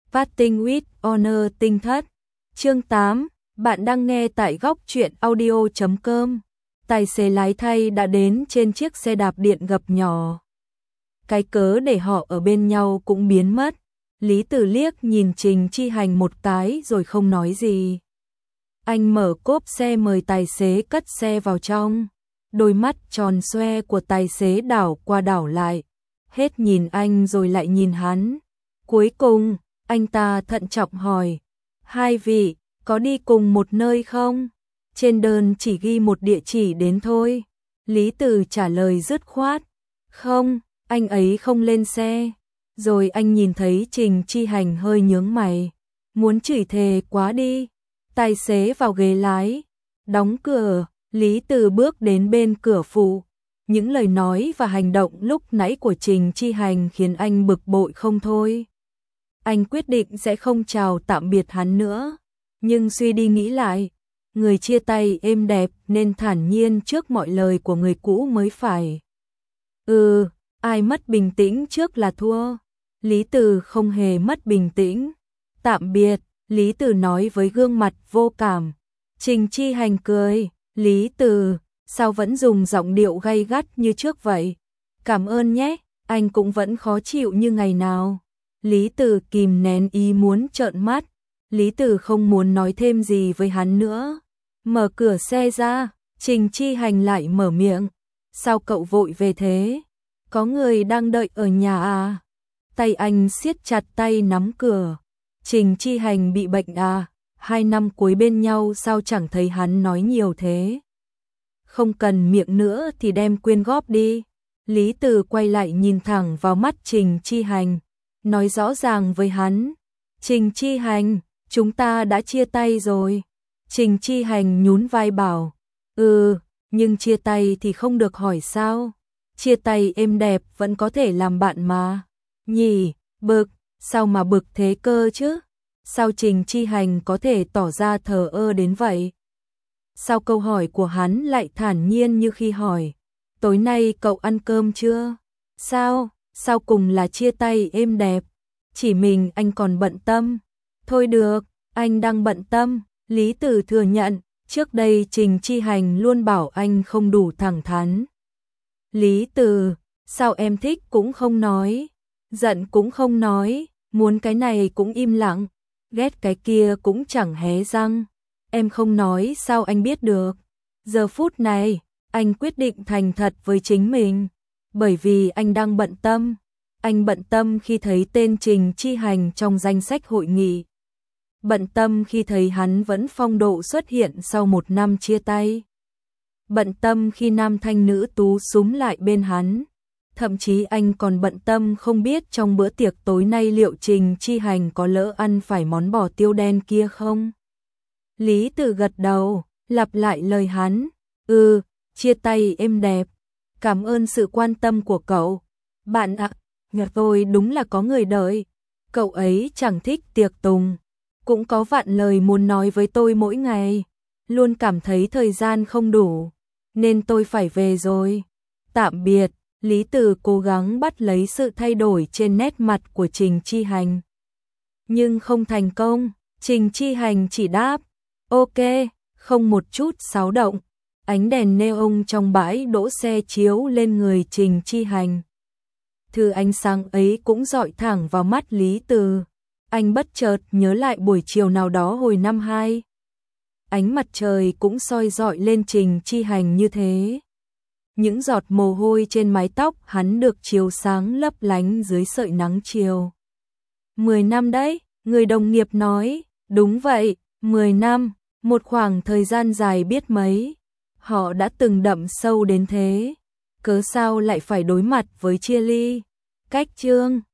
Fasting with Honor tinh thất. Chương 8, bạn đang nghe tại góc truyện audio.com. Tài xế lái thay đã đến trên chiếc xe đạp điện gập nhỏ. Cái cớ để họ ở bên nhau cũng biến mất. Lý Tử liếc nhìn Trình Chi Hành một cái rồi không nói gì. Anh mở cốp xe mời tài xế cất xe vào trong. Đôi mắt tròn xoe của tài xế đảo qua đảo lại. Hết nhìn anh rồi lại nhìn hắn. Cuối cùng, anh ta thận trọng hỏi. Hai vị, có đi cùng một nơi không? Trên đơn chỉ ghi một địa chỉ đến thôi. Lý Tử trả lời dứt khoát. Không, anh ấy không lên xe. Rồi anh nhìn thấy Trình Chi Hành hơi nhướng mày. Muốn chửi thề quá đi. Tài xế vào ghế lái. Đóng cửa, Lý Tử bước đến bên cửa phụ. Những lời nói và hành động lúc nãy của Trình Chi Hành khiến anh bực bội không thôi. Anh quyết định sẽ không chào tạm biệt hắn nữa. Nhưng suy đi nghĩ lại, người chia tay êm đẹp nên thản nhiên trước mọi lời của người cũ mới phải. Ai mất bình tĩnh trước là thua. Lý Tử không hề mất bình tĩnh. Tạm biệt, Lý Tử nói với gương mặt vô cảm. Trình Chi Hành cười. Lý Tử, sao vẫn dùng giọng điệu gay gắt như trước vậy? Cảm ơn nhé, anh cũng vẫn khó chịu như ngày nào. Lý Tử kìm nén ý muốn trợn mắt. Lý Tử không muốn nói thêm gì với hắn nữa. Mở cửa xe ra, Trình Chi Hành lại mở miệng. Sao cậu vội về thế? Có người đang đợi ở nhà à? Tay anh siết chặt tay nắm cửa. Trình Chi Hành bị bệnh à? 2 năm cuối bên nhau sao chẳng thấy hắn nói nhiều thế? Không cần miệng nữa thì đem quyên góp đi. Lý Tử quay lại nhìn thẳng vào mắt Trình Chi Hành. Nói rõ ràng với hắn. Trình Chi Hành, chúng ta đã chia tay rồi. Trình Chi Hành nhún vai bảo. Nhưng chia tay thì không được hỏi sao? Chia tay êm đẹp vẫn có thể làm bạn mà. Nhỉ, bực, sao mà bực thế cơ chứ? Sao Trình Chi Hành có thể tỏ ra thờ ơ đến vậy? Sao câu hỏi của hắn lại thản nhiên như khi hỏi. Tối nay cậu ăn cơm chưa? Sao cùng là chia tay êm đẹp? Chỉ mình anh còn bận tâm. Thôi được, anh đang bận tâm. Lý Tử thừa nhận, trước đây Trình Chi Hành luôn bảo anh không đủ thẳng thắn. Lý Tử, sao em thích cũng không nói, giận cũng không nói, muốn cái này cũng im lặng, ghét cái kia cũng chẳng hé răng. Em không nói sao anh biết được? Giờ phút này, anh quyết định thành thật với chính mình, bởi vì anh đang bận tâm. Anh bận tâm khi thấy tên Trình Chi Hành trong danh sách hội nghị. Bận tâm khi thấy hắn vẫn phong độ xuất hiện sau 1 năm chia tay. Bận tâm khi nam thanh nữ tú súm lại bên hắn. Thậm chí anh còn bận tâm không biết trong bữa tiệc tối nay liệu Trình Chi Hành có lỡ ăn phải món bò tiêu đen kia không? Lý Tử gật đầu, lặp lại lời hắn. Chia tay êm đẹp. Cảm ơn sự quan tâm của cậu. Bạn ạ, tôi đúng là có người đợi. Cậu ấy chẳng thích tiệc tùng. Cũng có vạn lời muốn nói với tôi mỗi ngày. Luôn cảm thấy thời gian không đủ. Nên tôi phải về rồi. Tạm biệt. Lý Tử cố gắng bắt lấy sự thay đổi trên nét mặt của Trình Chi Hành. Nhưng không thành công. Trình Chi Hành chỉ đáp. Ok, không một chút xáo động. Ánh đèn neon trong bãi đỗ xe chiếu lên người Trình Chi Hành. Thứ ánh sáng ấy cũng dọi thẳng vào mắt Lý Tử. Anh bất chợt nhớ lại buổi chiều nào đó hồi năm 2. Ánh mặt trời cũng soi dọi lên Trình Chi Hành như thế. Những giọt mồ hôi trên mái tóc hắn được chiếu sáng lấp lánh dưới sợi nắng chiều. 10 năm đấy, người đồng nghiệp nói. Đúng vậy, 10 năm, một khoảng thời gian dài biết mấy. Họ đã từng đậm sâu đến thế. Cớ sao lại phải đối mặt với chia ly? Cách chương